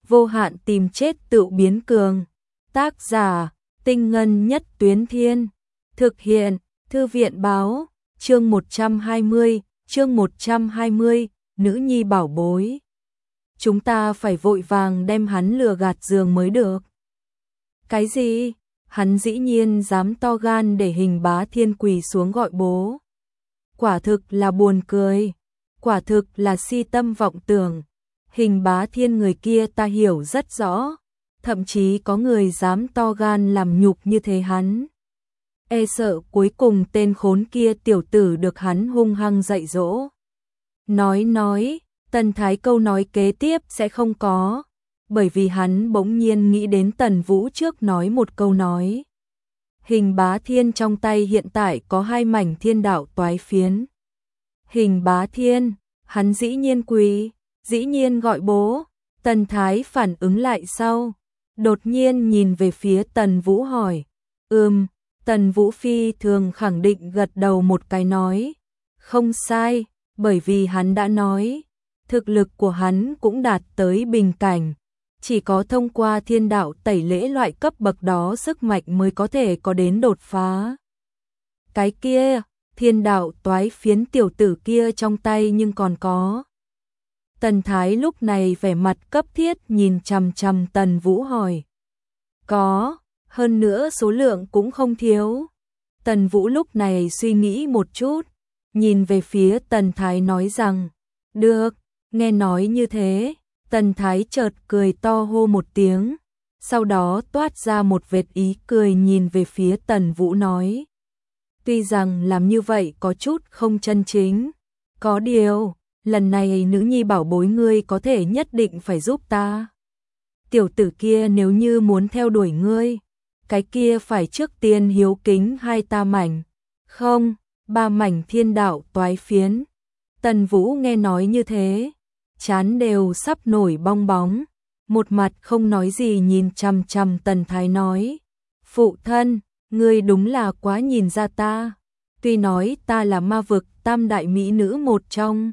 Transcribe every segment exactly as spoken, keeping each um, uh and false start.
vô hạn tìm chết tự biến cường. Tác giả, Tinh Ngân Nhất Tuyến Thiên. Thực hiện, Thư viện Báo. Chương một trăm hai mươi, chương một trăm hai mươi, nữ nhi bảo bối. Chúng ta phải vội vàng đem hắn lừa gạt giường mới được. Cái gì? Hắn dĩ nhiên dám to gan để Hình Bá Thiên quỳ xuống gọi bố. Quả thực là buồn cười, quả thực là si tâm vọng tưởng. Hình Bá Thiên người kia ta hiểu rất rõ, thậm chí có người dám to gan làm nhục như thế hắn. E sợ cuối cùng tên khốn kia tiểu tử được hắn hung hăng dạy dỗ. Nói nói, Tần Thái câu nói kế tiếp sẽ không có, bởi vì hắn bỗng nhiên nghĩ đến Tần Vũ trước nói một câu nói. Hình Bá Thiên trong tay hiện tại có hai mảnh thiên đạo toái phiến. Hình Bá Thiên, hắn dĩ nhiên quỳ, dĩ nhiên gọi bố. Tần Thái phản ứng lại sau, đột nhiên nhìn về phía Tần Vũ hỏi. Ừm, Tần Vũ phi thường khẳng định gật đầu một cái nói. Không sai, bởi vì hắn đã nói, thực lực của hắn cũng đạt tới bình cảnh. Chỉ có thông qua thiên đạo tẩy lễ loại cấp bậc đó sức mạnh mới có thể có đến đột phá. Cái kia, thiên đạo toái phiến tiểu tử kia trong tay nhưng còn có. Tần Thái lúc này vẻ mặt cấp thiết nhìn chằm chằm Tần Vũ hỏi. Có, hơn nữa số lượng cũng không thiếu. Tần Vũ lúc này suy nghĩ một chút, nhìn về phía Tần Thái nói rằng, được, nghe nói như thế. Tần Thái chợt cười to hô một tiếng, sau đó toát ra một vệt ý cười nhìn về phía Tần Vũ nói. Tuy rằng làm như vậy có chút không chân chính, có điều, lần này nữ nhi bảo bối ngươi có thể nhất định phải giúp ta. Tiểu tử kia nếu như muốn theo đuổi ngươi, cái kia phải trước tiên hiếu kính hai ta mảnh, không, ba mảnh thiên đạo toái phiến. Tần Vũ nghe nói như thế, trán đều sắp nổi bong bóng, một mặt không nói gì nhìn chằm chằm Tần Thái nói. Phụ thân, ngươi đúng là quá nhìn ra ta, tuy nói ta là ma vực tam đại mỹ nữ một trong.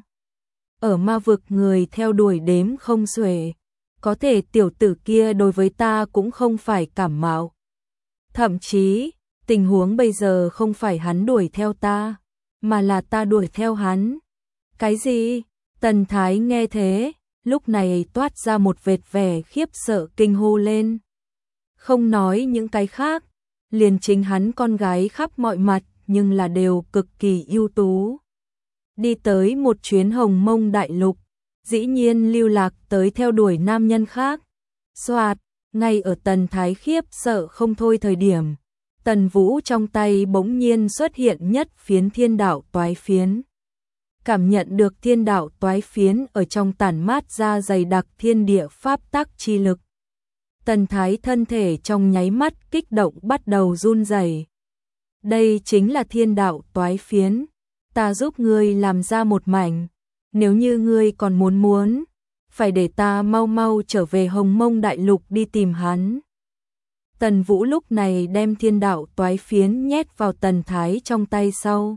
Ở ma vực người theo đuổi đếm không xuể, có thể tiểu tử kia đối với ta cũng không phải cảm mạo. Thậm chí, tình huống bây giờ không phải hắn đuổi theo ta, mà là ta đuổi theo hắn. Cái gì? Tần Thái nghe thế, lúc này toát ra một vệt vẻ khiếp sợ kinh hô lên. Không nói những cái khác, liền chính hắn con gái khắp mọi mặt nhưng là đều cực kỳ ưu tú. Đi tới một chuyến hồng mông đại lục, dĩ nhiên lưu lạc tới theo đuổi nam nhân khác. Soạt, ngay ở Tần Thái khiếp sợ không thôi thời điểm, Tần Vũ trong tay bỗng nhiên xuất hiện nhất phiến thiên đạo toái phiến. Cảm nhận được thiên đạo toái phiến ở trong tản mát ra dày đặc thiên địa pháp tắc chi lực. Tần Thái thân thể trong nháy mắt kích động bắt đầu run rẩy. Đây chính là thiên đạo toái phiến, ta giúp ngươi làm ra một mảnh, nếu như ngươi còn muốn muốn, phải để ta mau mau trở về hồng mông đại lục đi tìm hắn. Tần Vũ lúc này đem thiên đạo toái phiến nhét vào Tần Thái trong tay sau.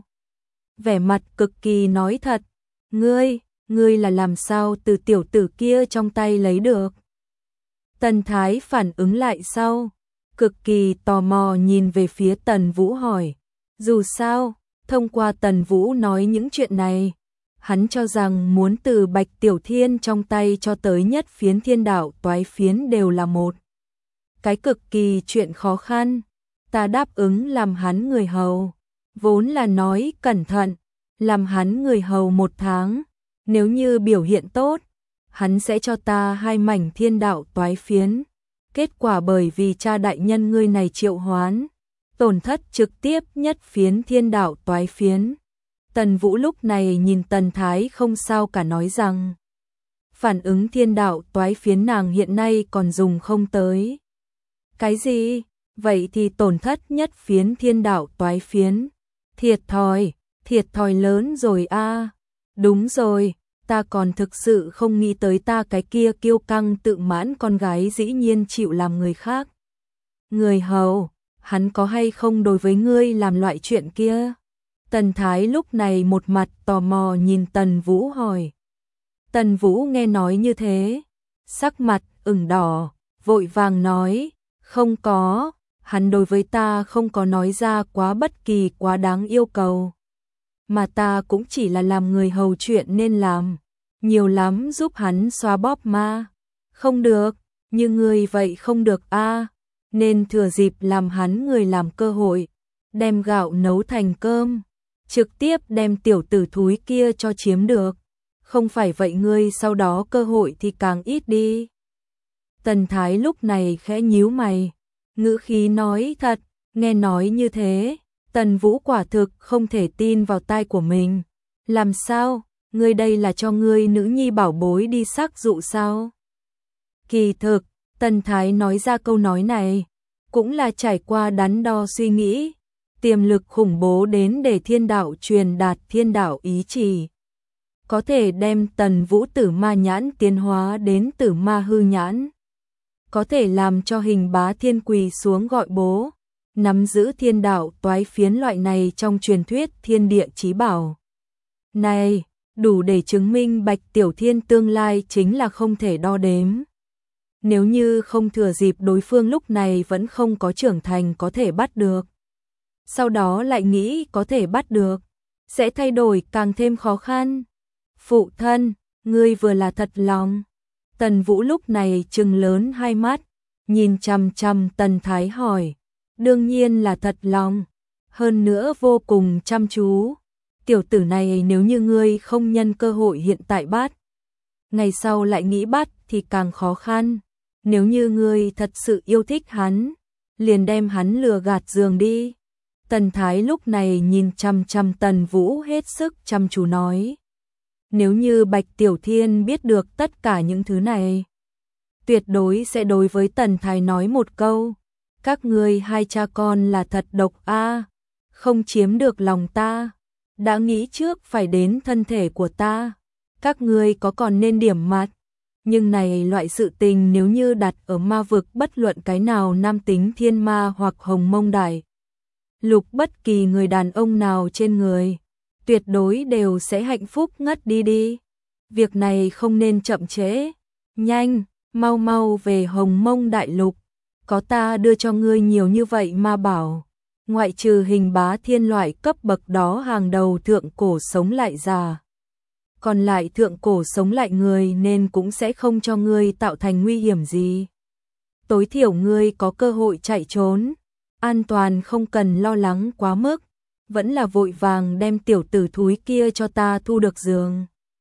Vẻ mặt cực kỳ nói thật, ngươi, ngươi là làm sao từ tiểu tử kia trong tay lấy được? Tần Thái phản ứng lại sau, cực kỳ tò mò nhìn về phía Tần Vũ hỏi. Dù sao, thông qua Tần Vũ nói những chuyện này, hắn cho rằng muốn từ Bạch Tiểu Thiên trong tay cho tới nhất phiến thiên đạo toái phiến đều là một cái cực kỳ chuyện khó khăn. Ta đáp ứng làm hắn người hầu, vốn là nói cẩn thận, làm hắn người hầu một tháng, nếu như biểu hiện tốt, hắn sẽ cho ta hai mảnh thiên đạo toái phiến. Kết quả bởi vì cha đại nhân ngươi này triệu hoán, tổn thất trực tiếp nhất phiến thiên đạo toái phiến. Tần Vũ lúc này nhìn Tần Thái không sao cả nói rằng, phản ứng thiên đạo toái phiến nàng hiện nay còn dùng không tới. Cái gì? Vậy thì tổn thất nhất phiến thiên đạo toái phiến. Thiệt thòi, thiệt thòi lớn rồi a. À. Đúng rồi, ta còn thực sự không nghĩ tới ta cái kia kiêu căng tự mãn con gái dĩ nhiên chịu làm người khác người hầu, hắn có hay không đối với ngươi làm loại chuyện kia? Tần Thái lúc này một mặt tò mò nhìn Tần Vũ hỏi. Tần Vũ nghe nói như thế, sắc mặt ửng đỏ, vội vàng nói, không có, hắn đối với ta không có nói ra quá bất kỳ quá đáng yêu cầu. Mà ta cũng chỉ là làm người hầu chuyện nên làm, nhiều lắm giúp hắn xoa bóp ma. Không được, như ngươi vậy không được a, nên thừa dịp làm hắn người làm cơ hội, đem gạo nấu thành cơm, trực tiếp đem tiểu tử thúi kia cho chiếm được. Không phải vậy ngươi sau đó cơ hội thì càng ít đi. Tần Thái lúc này khẽ nhíu mày, ngữ khí nói thật, nghe nói như thế, Tần Vũ quả thực không thể tin vào tai của mình. Làm sao, ngươi đây là cho ngươi nữ nhi bảo bối đi sắc dụ sao? Kỳ thực, Tần Thái nói ra câu nói này, cũng là trải qua đắn đo suy nghĩ, tiềm lực khủng bố đến để thiên đạo truyền đạt thiên đạo ý chỉ. Có thể đem Tần Vũ tử ma nhãn tiến hóa đến tử ma hư nhãn. Có thể làm cho hình bá thiên quỳ xuống gọi bố, nắm giữ thiên đạo toái phiến loại này trong truyền thuyết thiên địa chí bảo. Này, đủ để chứng minh Bạch Tiểu Thiên tương lai chính là không thể đo đếm. Nếu như không thừa dịp đối phương lúc này vẫn không có trưởng thành có thể bắt được, sau đó lại nghĩ có thể bắt được, sẽ thay đổi càng thêm khó khăn. Phụ thân, ngươi vừa là thật lòng. Tần Vũ lúc này trừng lớn hai mắt, nhìn chằm chằm Tần Thái hỏi, đương nhiên là thật lòng, hơn nữa vô cùng chăm chú. Tiểu tử này nếu như ngươi không nhân cơ hội hiện tại bắt, ngày sau lại nghĩ bắt thì càng khó khăn. Nếu như ngươi thật sự yêu thích hắn, liền đem hắn lừa gạt giường đi. Tần Thái lúc này nhìn chăm chăm Tần Vũ hết sức chăm chú nói. Nếu như Bạch Tiểu Thiên biết được tất cả những thứ này, tuyệt đối sẽ đối với Tần Thái nói một câu, các ngươi hai cha con là thật độc a, không chiếm được lòng ta, đã nghĩ trước phải đến thân thể của ta, các ngươi có còn nên điểm mặt. Nhưng này loại sự tình nếu như đặt ở ma vực bất luận cái nào nam tính thiên ma hoặc hồng mông đại lục bất kỳ người đàn ông nào trên người, tuyệt đối đều sẽ hạnh phúc ngất đi đi. Việc này không nên chậm trễ, nhanh, mau mau về hồng mông đại lục, có ta đưa cho ngươi nhiều như vậy ma bảo, ngoại trừ hình bá thiên loại cấp bậc đó hàng đầu thượng cổ sống lại già. Còn lại thượng cổ sống lại người nên cũng sẽ không cho ngươi tạo thành nguy hiểm gì. Tối thiểu ngươi có cơ hội chạy trốn, an toàn không cần lo lắng quá mức, vẫn là vội vàng đem tiểu tử thúi kia cho ta thu được giường.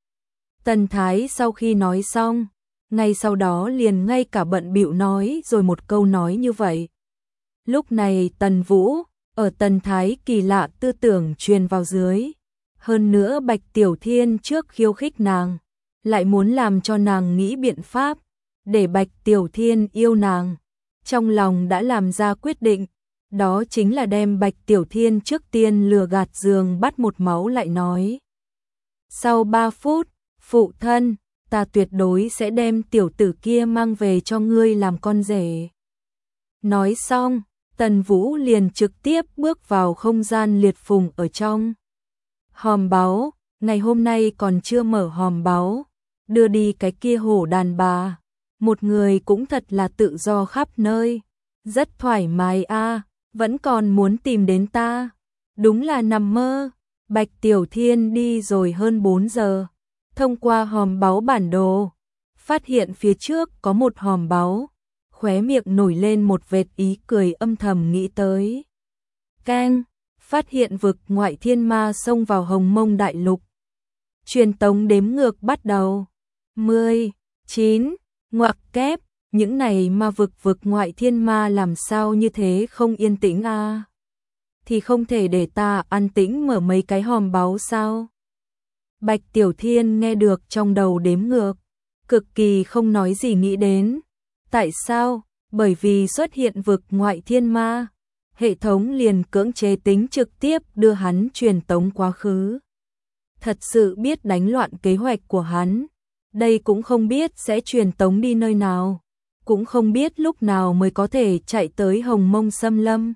Tần Thái sau khi nói xong, ngay sau đó liền ngay cả bận bịu nói rồi một câu nói như vậy. Lúc này Tần Vũ, ở Tần Thái kỳ lạ tư tưởng truyền vào dưới. Hơn nữa Bạch Tiểu Thiên trước khiêu khích nàng, lại muốn làm cho nàng nghĩ biện pháp, để Bạch Tiểu Thiên yêu nàng. Trong lòng đã làm ra quyết định, đó chính là đem Bạch Tiểu Thiên trước tiên lừa gạt giường bắt một máu lại nói. Sau ba phút, phụ thân, ta tuyệt đối sẽ đem tiểu tử kia mang về cho ngươi làm con rể. Nói xong, Tần Vũ liền trực tiếp bước vào không gian liệt phùng ở trong. Hòm báu, ngày hôm nay còn chưa mở hòm báu, đưa đi cái kia hổ đàn bà. Một người cũng thật là tự do khắp nơi, rất thoải mái a, vẫn còn muốn tìm đến ta. Đúng là nằm mơ. Bạch Tiểu Thiên đi rồi hơn bốn giờ, thông qua hòm báu bản đồ, phát hiện phía trước có một hòm báu, khóe miệng nổi lên một vệt ý cười âm thầm nghĩ tới. Keng, phát hiện vực ngoại thiên ma xông vào hồng mông đại lục. Truyền tống đếm ngược bắt đầu. mười, chín, ngoặc kép, những này ma vực vực ngoại thiên ma làm sao như thế không yên tĩnh a? À? Thì không thể để ta an tĩnh mở mấy cái hòm báu sao? Bạch Tiểu Thiên nghe được trong đầu đếm ngược, cực kỳ không nói gì nghĩ đến. Tại sao? Bởi vì xuất hiện vực ngoại thiên ma, hệ thống liền cưỡng chế tính trực tiếp đưa hắn truyền tống quá khứ. Thật sự biết đánh loạn kế hoạch của hắn, đây cũng không biết sẽ truyền tống đi nơi nào, cũng không biết lúc nào mới có thể chạy tới hồng mông xâm lâm.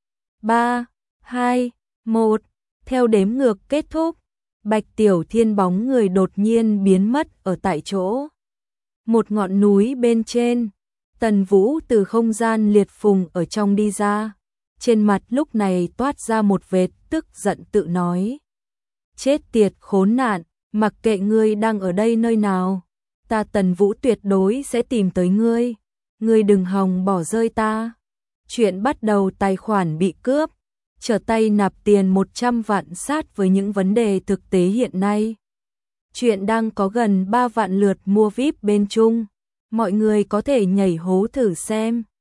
ba, hai, một, theo đếm ngược kết thúc, Bạch Tiểu Thiên bóng người đột nhiên biến mất ở tại chỗ. Một ngọn núi bên trên, Tần Vũ từ không gian liệt phùng ở trong đi ra, trên mặt lúc này toát ra một vệt tức giận tự nói. Chết tiệt khốn nạn, mặc kệ ngươi đang ở đây nơi nào, ta Tần Vũ tuyệt đối sẽ tìm tới ngươi, ngươi đừng hòng bỏ rơi ta. Chuyện bắt đầu tài khoản bị cướp, trở tay nạp tiền một trăm vạn sát với những vấn đề thực tế hiện nay. Chuyện đang có gần ba vạn lượt mua vi ai pi bên Trung, mọi người có thể nhảy hố thử xem.